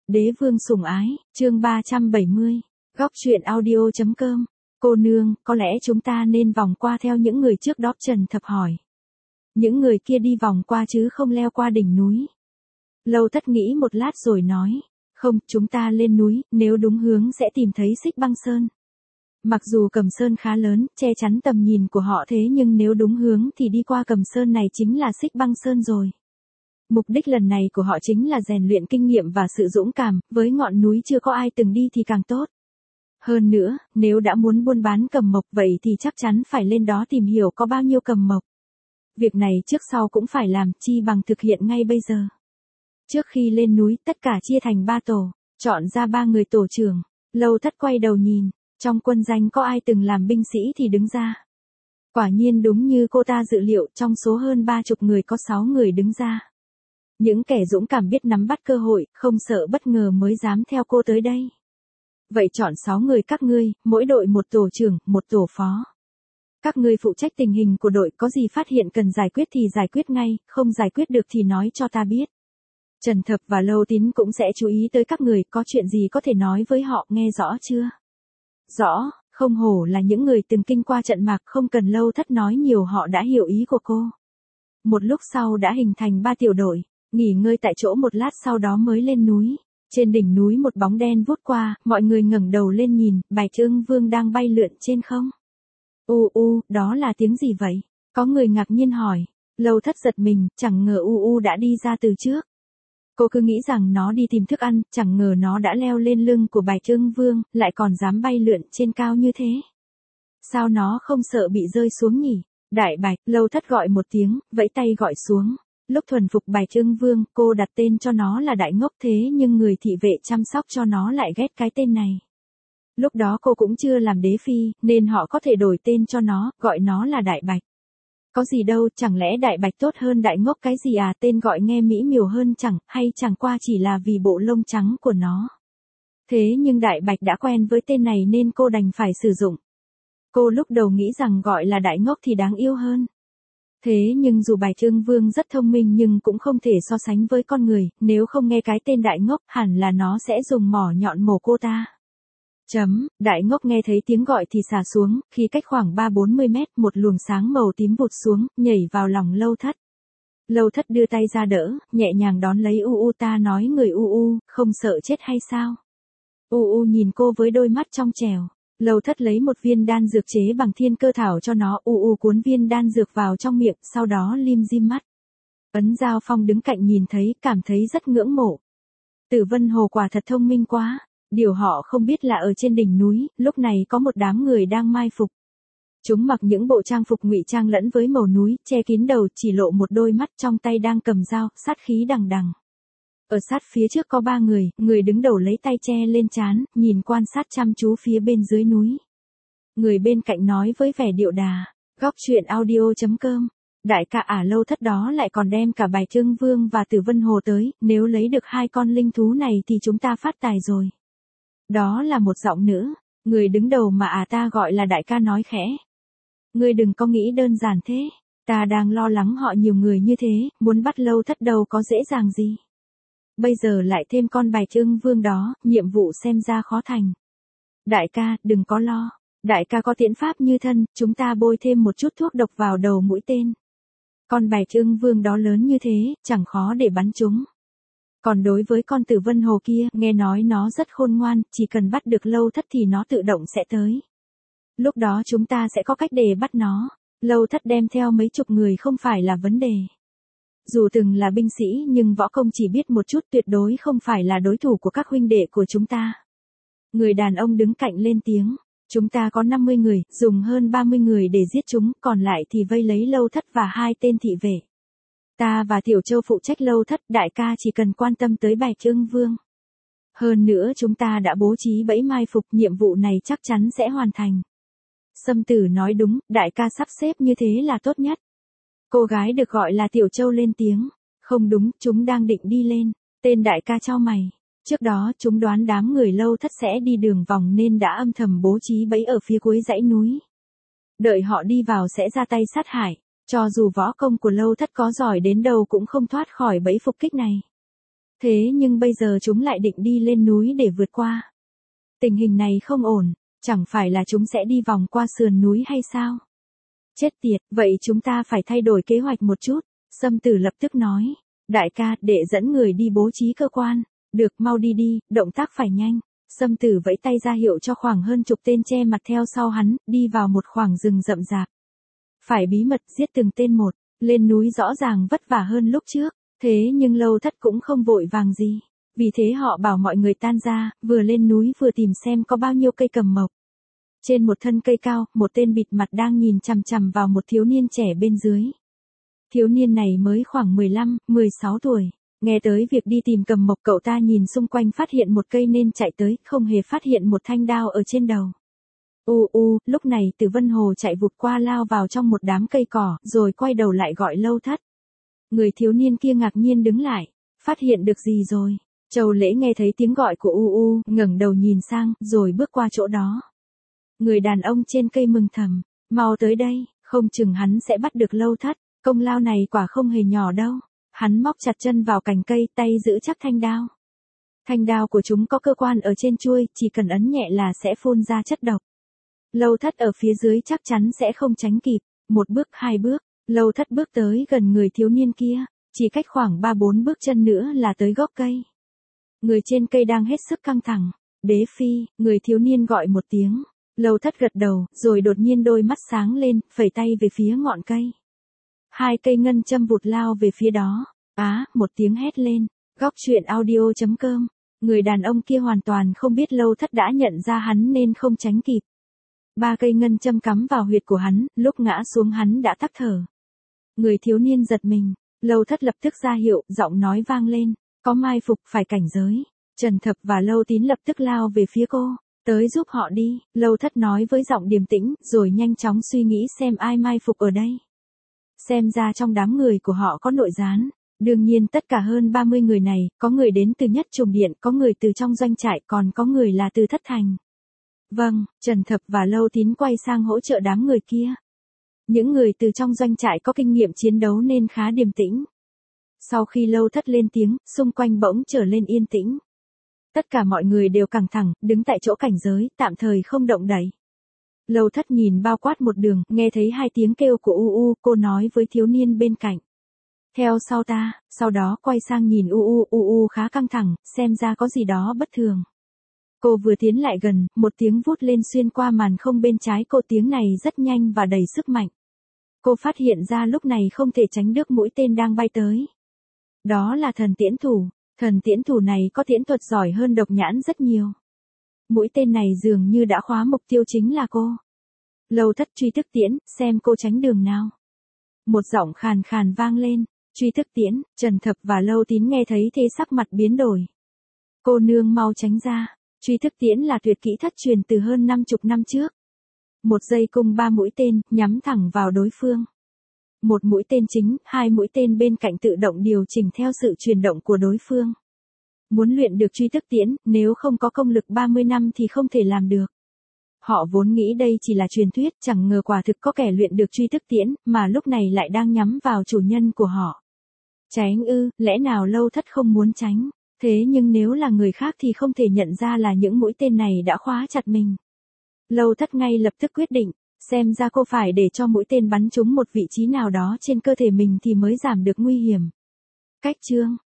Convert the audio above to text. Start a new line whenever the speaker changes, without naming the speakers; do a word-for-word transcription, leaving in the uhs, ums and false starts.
Đế vương sủng ái, chương ba trăm bảy mươi. Góc truyện audio.com. Cô nương, có lẽ chúng ta nên vòng qua theo những người trước đó, Trần Thập hỏi. Những người kia đi vòng qua chứ không leo qua đỉnh núi. Lâu Thất nghĩ một lát rồi nói. Không, chúng ta lên núi, nếu đúng hướng sẽ tìm thấy Xích Băng Sơn. Mặc dù Cầm Sơn khá lớn, che chắn tầm nhìn của họ, thế nhưng nếu đúng hướng thì đi qua Cầm Sơn này chính là Xích Băng Sơn rồi. Mục đích lần này của họ chính là rèn luyện kinh nghiệm và sự dũng cảm, với ngọn núi chưa có ai từng đi thì càng tốt. Hơn nữa, nếu đã muốn buôn bán cầm mộc vậy thì chắc chắn phải lên đó tìm hiểu có bao nhiêu cầm mộc. Việc này trước sau cũng phải làm, chi bằng thực hiện ngay bây giờ. Trước khi lên núi, tất cả chia thành ba tổ, chọn ra ba người tổ trưởng. Lâu Thất quay đầu nhìn, trong quân danh có ai từng làm binh sĩ thì đứng ra. Quả nhiên đúng như cô ta dự liệu, trong số hơn ba chục người có sáu người đứng ra. Những kẻ dũng cảm biết nắm bắt cơ hội, không sợ bất ngờ mới dám theo cô tới đây. Vậy chọn sáu người các ngươi, mỗi đội một tổ trưởng, một tổ phó. Các ngươi phụ trách tình hình của đội, có gì phát hiện cần giải quyết thì giải quyết ngay, không giải quyết được thì nói cho ta biết. Trần Thập và Lâu Tín cũng sẽ chú ý tới các người, có chuyện gì có thể nói với họ, nghe rõ chưa? Rõ, không hổ là những người từng kinh qua trận mạc, không cần Lâu Thất nói nhiều họ đã hiểu ý của cô. Một lúc sau đã hình thành ba tiểu đội, nghỉ ngơi tại chỗ một lát sau đó mới lên núi. Trên đỉnh núi một bóng đen vút qua, mọi người ngẩng đầu lên nhìn, Bạch Ưng Vương đang bay lượn trên không. U u, đó là tiếng gì vậy? Có người ngạc nhiên hỏi. Lâu Thất giật mình, chẳng ngờ U u đã đi ra từ trước. Cô cứ nghĩ rằng nó đi tìm thức ăn, chẳng ngờ nó đã leo lên lưng của Bạch Ưng Vương, lại còn dám bay lượn trên cao như thế. Sao nó không sợ bị rơi xuống nhỉ? Đại Bạch, Lâu Thất gọi một tiếng, vẫy tay gọi xuống. Lúc thuần phục Bạch Ưng Vương, cô đặt tên cho nó là Đại Ngốc, thế nhưng người thị vệ chăm sóc cho nó lại ghét cái tên này. Lúc đó cô cũng chưa làm đế phi, nên họ có thể đổi tên cho nó, gọi nó là Đại Bạch. Có gì đâu, chẳng lẽ Đại Bạch tốt hơn Đại Ngốc cái gì à, tên gọi nghe mỹ miều hơn chẳng, hay chẳng qua chỉ là vì bộ lông trắng của nó. Thế nhưng Đại Bạch đã quen với tên này nên cô đành phải sử dụng. Cô lúc đầu nghĩ rằng gọi là Đại Ngốc thì đáng yêu hơn. Thế nhưng dù Bạch Ưng Vương rất thông minh nhưng cũng không thể so sánh với con người, nếu không nghe cái tên Đại Ngốc hẳn là nó sẽ dùng mỏ nhọn mổ cô ta. Chấm, Đại Ngốc nghe thấy tiếng gọi thì xả xuống, khi cách khoảng ba bốn mươi mét một luồng sáng màu tím vụt xuống, nhảy vào lòng Lâu Thất. Lâu Thất đưa tay ra đỡ, nhẹ nhàng đón lấy U U, ta nói người U U, không sợ chết hay sao? U U nhìn cô với đôi mắt trong trẻo. Lâu Thất lấy một viên đan dược chế bằng thiên cơ thảo cho nó, U U cuốn viên đan dược vào trong miệng, sau đó lim dim mắt. Ấn Giao Phong đứng cạnh nhìn thấy, cảm thấy rất ngưỡng mộ. Tử Vân Hồ quả thật thông minh quá. Điều họ không biết là ở trên đỉnh núi, lúc này có một đám người đang mai phục. Chúng mặc những bộ trang phục ngụy trang lẫn với màu núi, che kín đầu, chỉ lộ một đôi mắt, trong tay đang cầm dao, sát khí đằng đằng. Ở sát phía trước có ba người, người đứng đầu lấy tay che lên trán, nhìn quan sát chăm chú phía bên dưới núi. Người bên cạnh nói với vẻ điệu đà, góc truyện audio.com. Đại ca ả, Lâu Thất đó lại còn đem cả Bạch Ưng Vương và Tử Vân Hồ tới, nếu lấy được hai con linh thú này thì chúng ta phát tài rồi. Đó là một giọng nữ, người đứng đầu mà à ta gọi là đại ca nói khẽ. Ngươi đừng có nghĩ đơn giản thế, ta đang lo lắng họ nhiều người như thế, muốn bắt Lâu Thất đâu có dễ dàng gì. Bây giờ lại thêm con Bạch Ưng Vương đó, nhiệm vụ xem ra khó thành. Đại ca, đừng có lo, đại ca có tiễn pháp như thân, chúng ta bôi thêm một chút thuốc độc vào đầu mũi tên. Con Bạch Ưng Vương đó lớn như thế, chẳng khó để bắn chúng. Còn đối với con Tử Vân Hồ kia, nghe nói nó rất khôn ngoan, chỉ cần bắt được Lâu Thất thì nó tự động sẽ tới. Lúc đó chúng ta sẽ có cách để bắt nó. Lâu Thất đem theo mấy chục người không phải là vấn đề. Dù từng là binh sĩ nhưng võ công chỉ biết một chút, tuyệt đối không phải là đối thủ của các huynh đệ của chúng ta. Người đàn ông đứng cạnh lên tiếng. Chúng ta có năm mươi người, dùng hơn ba mươi người để giết chúng, còn lại thì vây lấy Lâu Thất và hai tên thị vệ. Ta và Tiểu Châu phụ trách Lâu Thất, đại ca chỉ cần quan tâm tới Bạch Ưng Vương. Hơn nữa chúng ta đã bố trí bẫy mai phục, nhiệm vụ này chắc chắn sẽ hoàn thành. Sâm Tử nói đúng, đại ca sắp xếp như thế là tốt nhất. Cô gái được gọi là Tiểu Châu lên tiếng. Không đúng, chúng đang định đi lên. Tên đại ca chau mày. Trước đó chúng đoán đám người Lâu Thất sẽ đi đường vòng nên đã âm thầm bố trí bẫy ở phía cuối dãy núi. Đợi họ đi vào sẽ ra tay sát hại. Cho dù võ công của Lâu Thất có giỏi đến đâu cũng không thoát khỏi bẫy phục kích này. Thế nhưng bây giờ chúng lại định đi lên núi để vượt qua. Tình hình này không ổn, chẳng phải là chúng sẽ đi vòng qua sườn núi hay sao? Chết tiệt, vậy chúng ta phải thay đổi kế hoạch một chút. Sâm Tử lập tức nói, đại ca, đệ dẫn người đi bố trí cơ quan. Được, mau đi đi, động tác phải nhanh. Sâm Tử vẫy tay ra hiệu cho khoảng hơn chục tên che mặt theo sau hắn, đi vào một khoảng rừng rậm rạp. Phải bí mật giết từng tên một, lên núi rõ ràng vất vả hơn lúc trước, thế nhưng Lâu Thất cũng không vội vàng gì. Vì thế họ bảo mọi người tan ra, vừa lên núi vừa tìm xem có bao nhiêu cây cầm mộc. Trên một thân cây cao, một tên bịt mặt đang nhìn chằm chằm vào một thiếu niên trẻ bên dưới. Thiếu niên này mới khoảng mười lăm, mười sáu tuổi. Nghe tới việc đi tìm cầm mộc, cậu ta nhìn xung quanh phát hiện một cây nên chạy tới, không hề phát hiện một thanh đao ở trên đầu. U u, lúc này Từ Vân Hồ chạy vụt qua lao vào trong một đám cây cỏ, rồi quay đầu lại gọi Lâu Thất. Người thiếu niên kia ngạc nhiên đứng lại, phát hiện được gì rồi? Châu Lễ nghe thấy tiếng gọi của U U, ngẩng đầu nhìn sang, rồi bước qua chỗ đó. Người đàn ông trên cây mừng thầm, mau tới đây, không chừng hắn sẽ bắt được Lâu Thất, công lao này quả không hề nhỏ đâu. Hắn móc chặt chân vào cành cây, tay giữ chắc thanh đao. Thanh đao của chúng có cơ quan ở trên chuôi, chỉ cần ấn nhẹ là sẽ phun ra chất độc. Lâu Thất ở phía dưới chắc chắn sẽ không tránh kịp. Một bước, hai bước, Lâu Thất bước tới gần người thiếu niên kia, chỉ cách khoảng ba bốn bước chân nữa là tới gốc cây. Người trên cây đang hết sức căng thẳng. Đế Phi, người thiếu niên gọi một tiếng. Lâu Thất gật đầu, rồi đột nhiên đôi mắt sáng lên, phẩy tay về phía ngọn cây. Hai cây ngân châm vụt lao về phía đó. Á, một tiếng hét lên. Góc truyện audio chấm com. Người đàn ông kia hoàn toàn không biết Lâu Thất đã nhận ra hắn nên không tránh kịp. Ba cây ngân châm cắm vào huyệt của hắn, lúc ngã xuống hắn đã tắc thở. Người thiếu niên giật mình. Lâu Thất lập tức ra hiệu, giọng nói vang lên. Có mai phục, phải cảnh giới. Trần Thập và Lâu Tín lập tức lao về phía cô. Tới giúp họ đi, Lâu Thất nói với giọng điềm tĩnh, rồi nhanh chóng suy nghĩ xem ai mai phục ở đây. Xem ra trong đám người của họ có nội gián. Đương nhiên tất cả hơn ba mươi người này, có người đến từ Nhất Trùng Điện, có người từ trong doanh trại, còn có người là từ Thất Thành. Vâng, Trần Thập và Lâu Tín quay sang hỗ trợ đám người kia. Những người từ trong doanh trại có kinh nghiệm chiến đấu nên khá điềm tĩnh. Sau khi Lâu Thất lên tiếng, xung quanh bỗng trở lên yên tĩnh. Tất cả mọi người đều căng thẳng, đứng tại chỗ cảnh giới, tạm thời không động đậy. Lâu Thất nhìn bao quát một đường, nghe thấy hai tiếng kêu của U U, cô nói với thiếu niên bên cạnh. Theo sau ta, sau đó quay sang nhìn U U, U U khá căng thẳng, xem ra có gì đó bất thường. Cô vừa tiến lại gần, một tiếng vút lên xuyên qua màn không bên trái cô, tiếng này rất nhanh và đầy sức mạnh. Cô phát hiện ra lúc này không thể tránh được mũi tên đang bay tới. Đó là thần tiễn thủ, thần tiễn thủ này có tiễn thuật giỏi hơn Độc Nhãn rất nhiều. Mũi tên này dường như đã khóa mục tiêu chính là cô. Lâu Thất truy thức tiễn, xem cô tránh đường nào. Một giọng khàn khàn vang lên, truy thức tiễn, Trần Thập và Lâu Tín nghe thấy thế sắc mặt biến đổi. Cô nương mau tránh ra, truy thức tiễn là tuyệt kỹ thất truyền từ hơn năm chục năm trước. Một dây cung ba mũi tên, nhắm thẳng vào đối phương. Một mũi tên chính, hai mũi tên bên cạnh tự động điều chỉnh theo sự chuyển động của đối phương. Muốn luyện được truy thức tiễn, nếu không có công lực ba mươi năm thì không thể làm được. Họ vốn nghĩ đây chỉ là truyền thuyết, chẳng ngờ quả thực có kẻ luyện được truy thức tiễn, mà lúc này lại đang nhắm vào chủ nhân của họ. Tránh ư, lẽ nào Lâu Thất không muốn tránh, thế nhưng nếu là người khác thì không thể nhận ra là những mũi tên này đã khóa chặt mình. Lâu Thất ngay lập tức quyết định, xem ra cô phải để cho mũi tên bắn trúng một vị trí nào đó trên cơ thể mình thì mới giảm được nguy hiểm. Cách chương